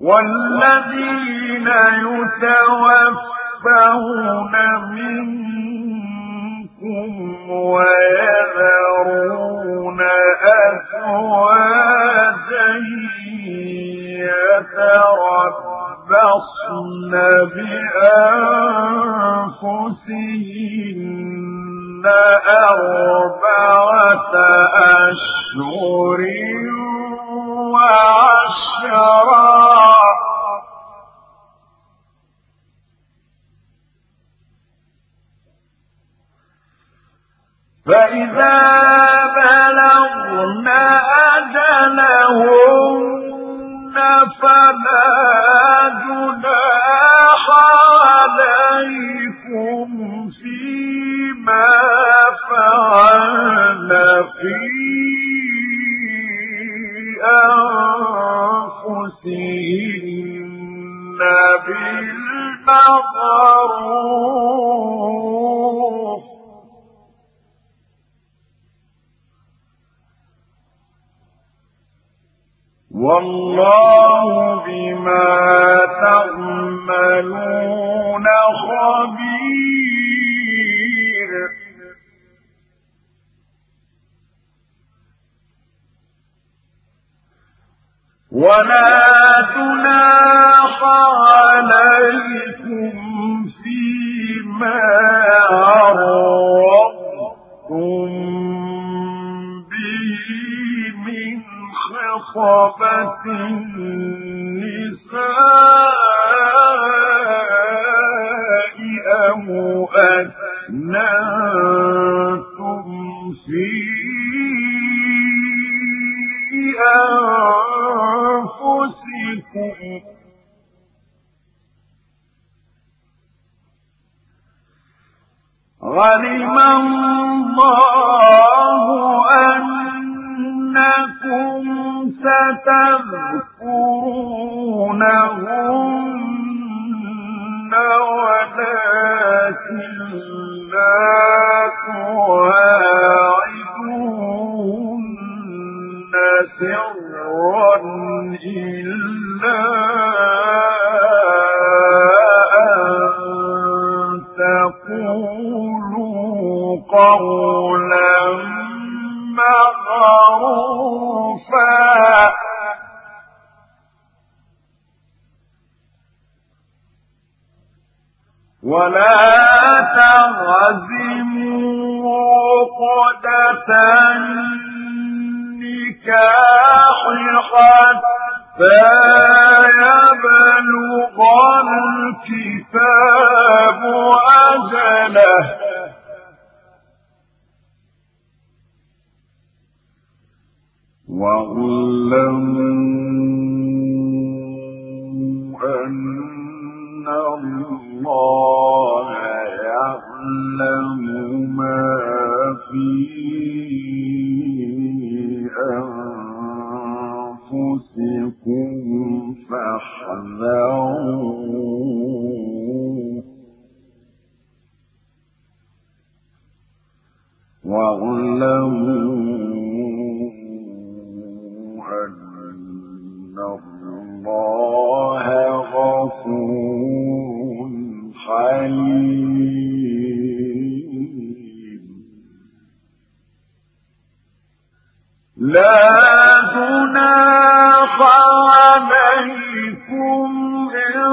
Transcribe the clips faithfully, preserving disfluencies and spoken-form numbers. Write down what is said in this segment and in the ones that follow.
والذين يتوفون منكم ويذرون أزواجا يتربصن بأنفسهن أربعة أشهر وعشرا فإذا بلغن أجلهن فلا جناح عليكم فيما فعلن في أنفسهن بالمعروف والله بما تعملون خبير ولا جناح عليكم فيما عرضتم به من خطبة النساء أو أكننتم في أنفسكم علم الله أنكم ستذكرونهن ولكن لا تواعدوهن سرا إلا أن تقولوا قولا معروفا ولا تعزموا عقدة النكاح حتى يبلغ الكتاب أجله واعلموا أن الله يعلم ما في أنفسكم فاحذروه واعلموا أن الله غفور حليم لا جناح عليكم إن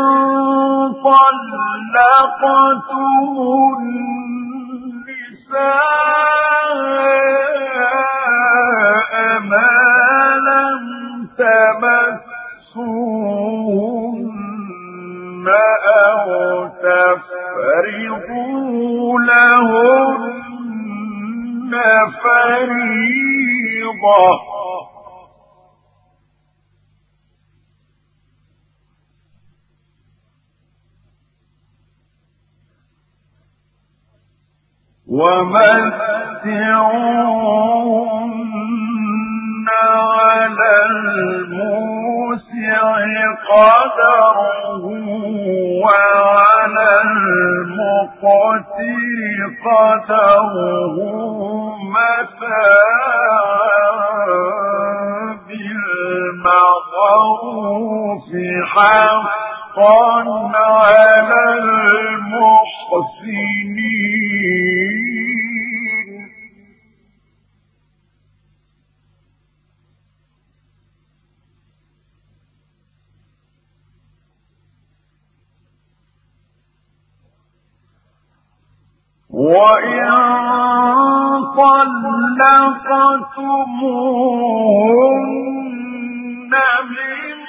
طلقتم النساء ما لم تمسوهن أو تفرضوا لهن فريضة ومتعوهن على الموسع قدره وعلى المقتر قدره متاعا بالمعروف المعروف حقا على المحسنين وإن طلقتموهن من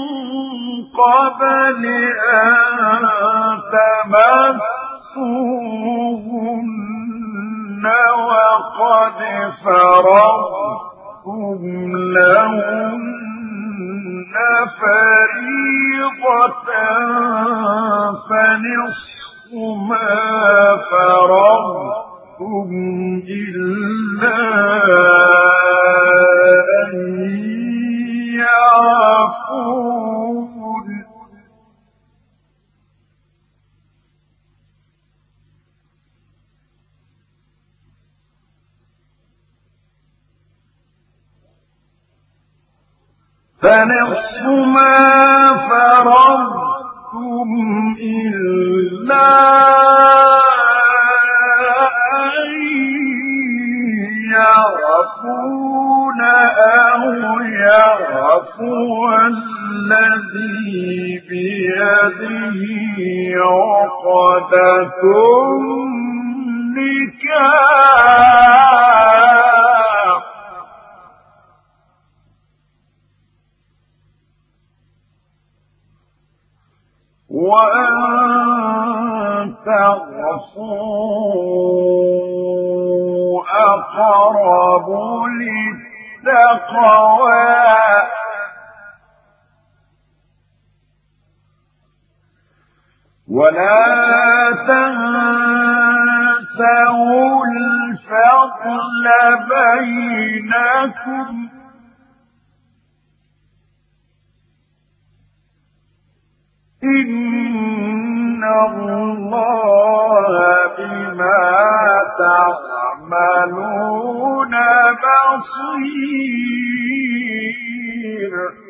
قبل أن تمسوهن وقد فرضتم لهن فريضة فنصف ما فرضتم إلا أن يعفون فنصف ما فرضتم إلا أن يعفون أو يعفو الذي بيده عقدة النكاح وأن تعفوا أقرب للتقوى ولا تنسوا الفضل بينكم إن الله بما تعملون بصير